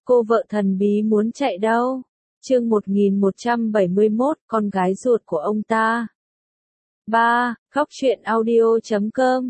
Cô vợ thần bí muốn chạy đâu? Chương 1171, con gái ruột của ông ta. 3. Khóc chuyện audio.com.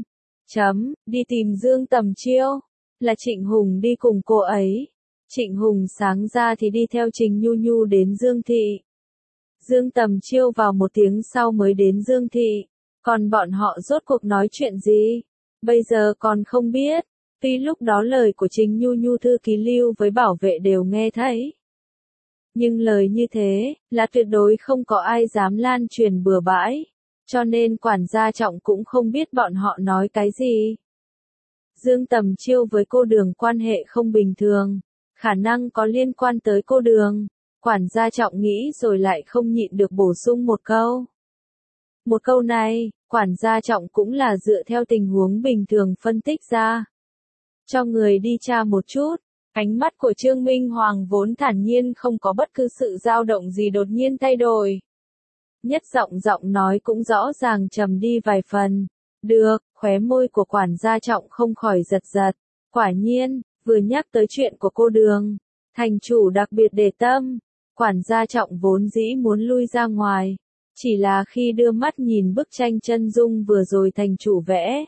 Đi tìm Dương Tầm Chiêu. Là Trịnh Hùng đi cùng cô ấy. Trịnh Hùng sáng ra thì đi theo Trình Nhu Nhu đến Dương Thị. Dương Tầm Chiêu vào 1 tiếng sau mới đến Dương Thị. Còn bọn họ rốt cuộc nói chuyện gì? Bây giờ còn không biết. Tuy lúc đó lời của Trình Nhu Nhu thư ký Lưu với bảo vệ đều nghe thấy. Nhưng lời như thế, là tuyệt đối không có ai dám lan truyền bừa bãi. Cho nên quản gia Trọng cũng không biết bọn họ nói cái gì. Dương Tầm Chiêu với cô Đường quan hệ không bình thường. Khả năng có liên quan tới cô Đường. Quản gia Trọng nghĩ rồi lại không nhịn được bổ sung một câu. Một câu này, quản gia Trọng cũng là dựa theo tình huống bình thường phân tích ra. Cho người đi tra một chút. Ánh mắt của Trương Minh Hoàng vốn thản nhiên không có bất cứ sự dao động gì đột nhiên thay đổi. Nhất giọng nói cũng rõ ràng trầm đi vài phần. Được, khóe môi của quản gia Trọng không khỏi giật giật. Quả nhiên, vừa nhắc tới chuyện của cô Đường, thành chủ đặc biệt để tâm. Quản gia Trọng vốn dĩ muốn lui ra ngoài. Chỉ là khi đưa mắt nhìn bức tranh chân dung vừa rồi thành chủ vẽ.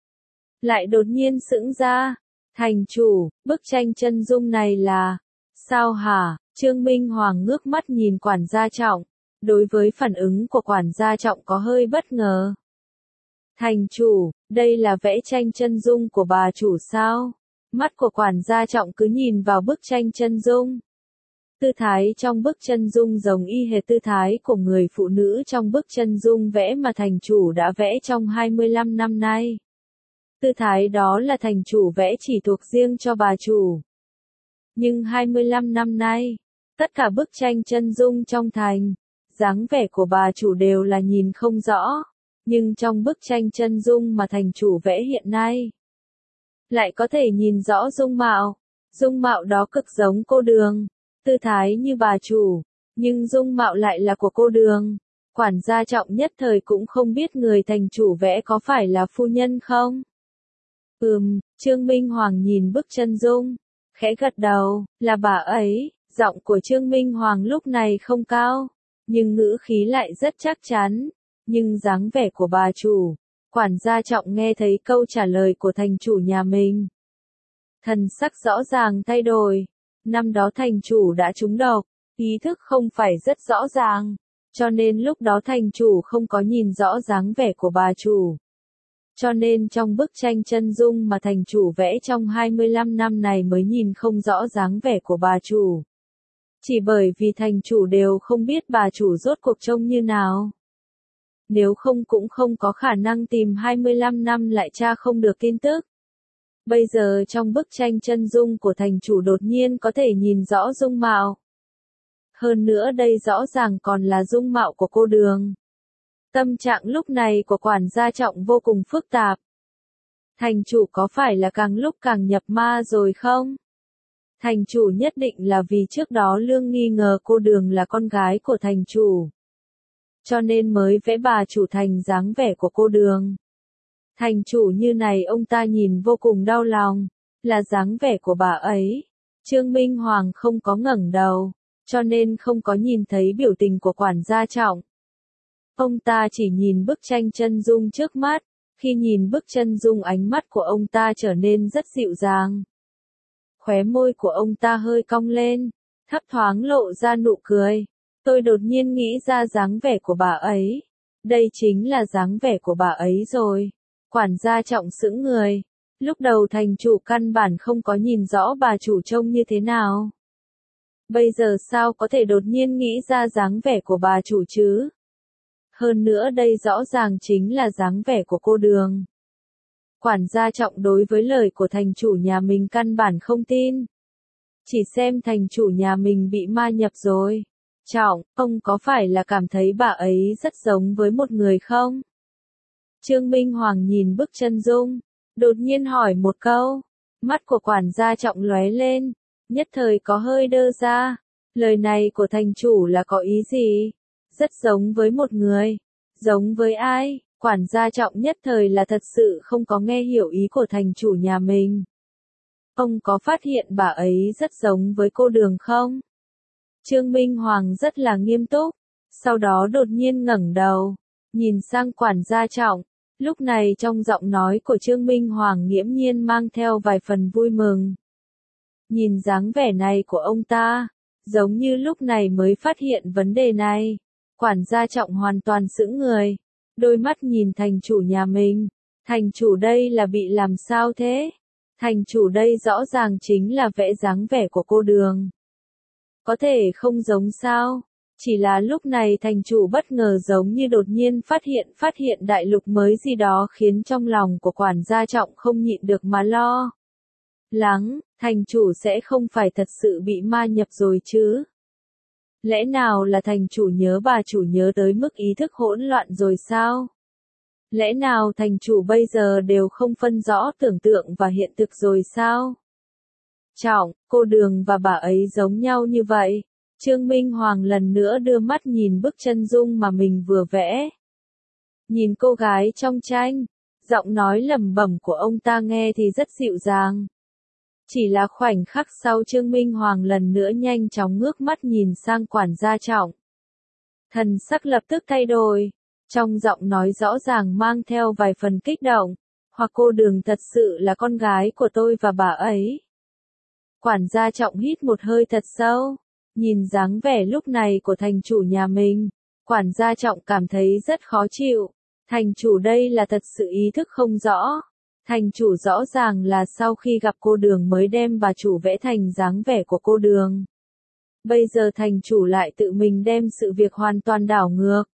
Lại đột nhiên sững ra. Thành chủ, bức tranh chân dung này là... Sao hả? Trương Minh Hoàng ngước mắt nhìn quản gia Trọng. Đối với phản ứng của quản gia Trọng có hơi bất ngờ. Thành chủ, đây là vẽ tranh chân dung của bà chủ sao? Mắt của quản gia Trọng cứ nhìn vào bức tranh chân dung. Tư thái trong bức chân dung giống y hệt tư thái của người phụ nữ trong bức chân dung vẽ mà thành chủ đã vẽ trong 25 năm nay. Tư thái đó là thành chủ vẽ chỉ thuộc riêng cho bà chủ. Nhưng 25 năm nay, tất cả bức tranh chân dung trong thành, dáng vẻ của bà chủ đều là nhìn không rõ. Nhưng trong bức tranh chân dung mà thành chủ vẽ hiện nay, lại có thể nhìn rõ dung mạo. Dung mạo đó cực giống cô Đường. Tư thái như bà chủ, nhưng dung mạo lại là của cô Đường. Quản gia Trọng nhất thời cũng không biết người thành chủ vẽ có phải là phu nhân không? Trương Minh Hoàng nhìn bức chân dung, khẽ gật đầu, là bà ấy. Giọng của Trương Minh Hoàng lúc này không cao, nhưng ngữ khí lại rất chắc chắn. Nhưng dáng vẻ của bà chủ, quản gia Trọng nghe thấy câu trả lời của thành chủ nhà mình. Thần sắc rõ ràng thay đổi. Năm đó thành chủ đã trúng độc, ý thức không phải rất rõ ràng, cho nên lúc đó thành chủ không có nhìn rõ dáng vẻ của bà chủ. Cho nên trong bức tranh chân dung mà thành chủ vẽ trong 25 năm này mới nhìn không rõ dáng vẻ của bà chủ. Chỉ bởi vì thành chủ đều không biết bà chủ rốt cuộc trông như nào. Nếu không cũng không có khả năng tìm 25 năm lại tra không được tin tức. Bây giờ trong bức tranh chân dung của thành chủ đột nhiên có thể nhìn rõ dung mạo. Hơn nữa đây rõ ràng còn là dung mạo của cô Đường. Tâm trạng lúc này của quản gia Trọng vô cùng phức tạp. Thành chủ có phải là càng lúc càng nhập ma rồi không? Thành chủ nhất định là vì trước đó Lương nghi ngờ cô Đường là con gái của thành chủ. Cho nên mới vẽ bà chủ thành dáng vẻ của cô Đường. Thành chủ như này ông ta nhìn vô cùng đau lòng, là dáng vẻ của bà ấy. Trương Minh Hoàng không có ngẩng đầu, cho nên không có nhìn thấy biểu tình của quản gia Trọng. Ông ta chỉ nhìn bức tranh chân dung trước mắt, khi nhìn bức chân dung ánh mắt của ông ta trở nên rất dịu dàng. Khóe môi của ông ta hơi cong lên, thấp thoáng lộ ra nụ cười. Tôi đột nhiên nghĩ ra dáng vẻ của bà ấy. Đây chính là dáng vẻ của bà ấy rồi. Quản gia Trọng sững người. Lúc đầu thành chủ căn bản không có nhìn rõ bà chủ trông như thế nào. Bây giờ sao có thể đột nhiên nghĩ ra dáng vẻ của bà chủ chứ? Hơn nữa đây rõ ràng chính là dáng vẻ của cô Đường. Quản gia Trọng đối với lời của thành chủ nhà mình căn bản không tin. Chỉ xem thành chủ nhà mình bị ma nhập rồi. Trọng, ông có phải là cảm thấy bà ấy rất giống với một người không? Trương Minh Hoàng nhìn bức chân dung, đột nhiên hỏi một câu. Mắt của quản gia Trọng lóe lên, nhất thời có hơi đơ ra. Lời này của thành chủ là có ý gì? Rất giống với một người. Giống với ai? Quản gia Trọng nhất thời là thật sự không có nghe hiểu ý của thành chủ nhà mình. Ông có phát hiện bà ấy rất giống với cô Đường không? Trương Minh Hoàng rất là nghiêm túc, sau đó đột nhiên ngẩng đầu, nhìn sang quản gia Trọng. Lúc này trong giọng nói của Trương Minh Hoàng nghiễm nhiên mang theo vài phần vui mừng. Nhìn dáng vẻ này của ông ta, giống như lúc này mới phát hiện vấn đề này. Quản gia Trọng hoàn toàn sững người, đôi mắt nhìn thành chủ nhà mình. Thành chủ đây là bị làm sao thế? Thành chủ đây rõ ràng chính là vẽ dáng vẻ của cô Đường. Có thể không giống sao? Chỉ là lúc này thành chủ bất ngờ giống như đột nhiên phát hiện đại lục mới gì đó khiến trong lòng của quản gia Trọng không nhịn được mà lo lắng, thành chủ sẽ không phải thật sự bị ma nhập rồi chứ? Lẽ nào là thành chủ nhớ bà chủ nhớ tới mức ý thức hỗn loạn rồi sao? Lẽ nào thành chủ bây giờ đều không phân rõ tưởng tượng và hiện thực rồi sao? Trọng, cô Đường và bà ấy giống nhau như vậy. Trương Minh Hoàng lần nữa đưa mắt nhìn bức chân dung mà mình vừa vẽ. Nhìn cô gái trong tranh, giọng nói lẩm bẩm của ông ta nghe thì rất dịu dàng. Chỉ là khoảnh khắc sau Trương Minh Hoàng lần nữa nhanh chóng ngước mắt nhìn sang quản gia Trọng. Thần sắc lập tức thay đổi, trong giọng nói rõ ràng mang theo vài phần kích động, hoặc cô Đường thật sự là con gái của tôi và bà ấy. Quản gia Trọng hít một hơi thật sâu, nhìn dáng vẻ lúc này của thành chủ nhà mình, quản gia Trọng cảm thấy rất khó chịu. Thành chủ đây là thật sự ý thức không rõ. Thành chủ rõ ràng là sau khi gặp cô Đường mới đem bà chủ vẽ thành dáng vẻ của cô Đường. Bây giờ thành chủ lại tự mình đem sự việc hoàn toàn đảo ngược.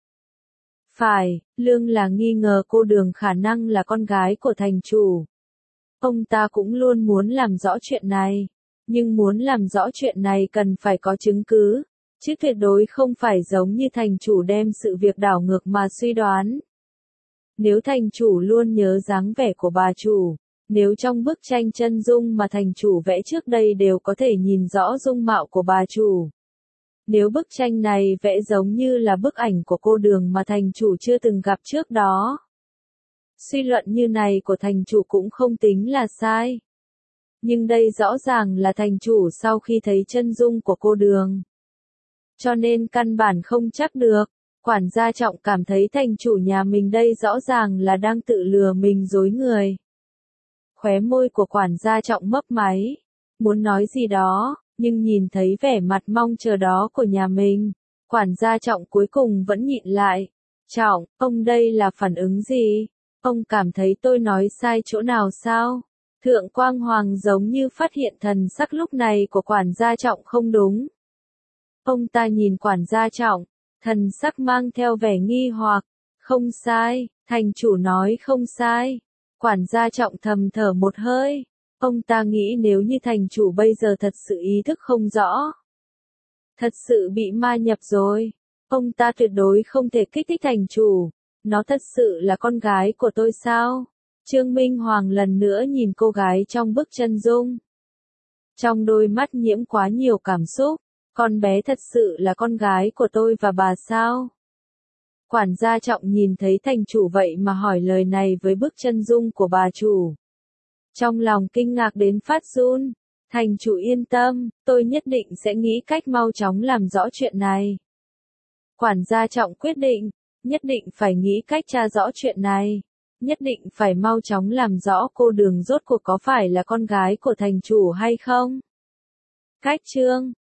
Phải, Lương là nghi ngờ cô Đường khả năng là con gái của thành chủ. Ông ta cũng luôn muốn làm rõ chuyện này. Nhưng muốn làm rõ chuyện này cần phải có chứng cứ, chứ tuyệt đối không phải giống như thành chủ đem sự việc đảo ngược mà suy đoán. Nếu thành chủ luôn nhớ dáng vẻ của bà chủ, nếu trong bức tranh chân dung mà thành chủ vẽ trước đây đều có thể nhìn rõ dung mạo của bà chủ. Nếu bức tranh này vẽ giống như là bức ảnh của cô Đường mà thành chủ chưa từng gặp trước đó. Suy luận như này của thành chủ cũng không tính là sai. Nhưng đây rõ ràng là thành chủ sau khi thấy chân dung của cô Đường. Cho nên căn bản không chắc được. Quản gia Trọng cảm thấy thành chủ nhà mình đây rõ ràng là đang tự lừa mình dối người. Khóe môi của quản gia Trọng mấp máy, muốn nói gì đó, nhưng nhìn thấy vẻ mặt mong chờ đó của nhà mình, quản gia Trọng cuối cùng vẫn nhịn lại. Trọng, ông đây là phản ứng gì? Ông cảm thấy tôi nói sai chỗ nào sao? Thượng Quang Hoàng giống như phát hiện thần sắc lúc này của quản gia Trọng không đúng. Ông ta nhìn quản gia Trọng, thần sắc mang theo vẻ nghi hoặc. Không sai, thành chủ nói không sai. Quản gia Trọng thầm thở một hơi. Ông ta nghĩ nếu như thành chủ bây giờ thật sự ý thức không rõ, thật sự bị ma nhập rồi, ông ta tuyệt đối không thể kích thích thành chủ. Nó thật sự là con gái của tôi sao? Trương Minh Hoàng lần nữa nhìn cô gái trong bức chân dung. Trong đôi mắt nhiễm quá nhiều cảm xúc, con bé thật sự là con gái của tôi và bà sao? Quản gia Trọng nhìn thấy thành chủ vậy mà hỏi lời này với bức chân dung của bà chủ. Trong lòng kinh ngạc đến phát run, thành chủ yên tâm, tôi nhất định sẽ nghĩ cách mau chóng làm rõ chuyện này. Quản gia Trọng quyết định, nhất định phải nghĩ cách tra rõ chuyện này. Nhất định phải mau chóng làm rõ cô Đường rốt cuộc có phải là con gái của thành chủ hay không. Cách chương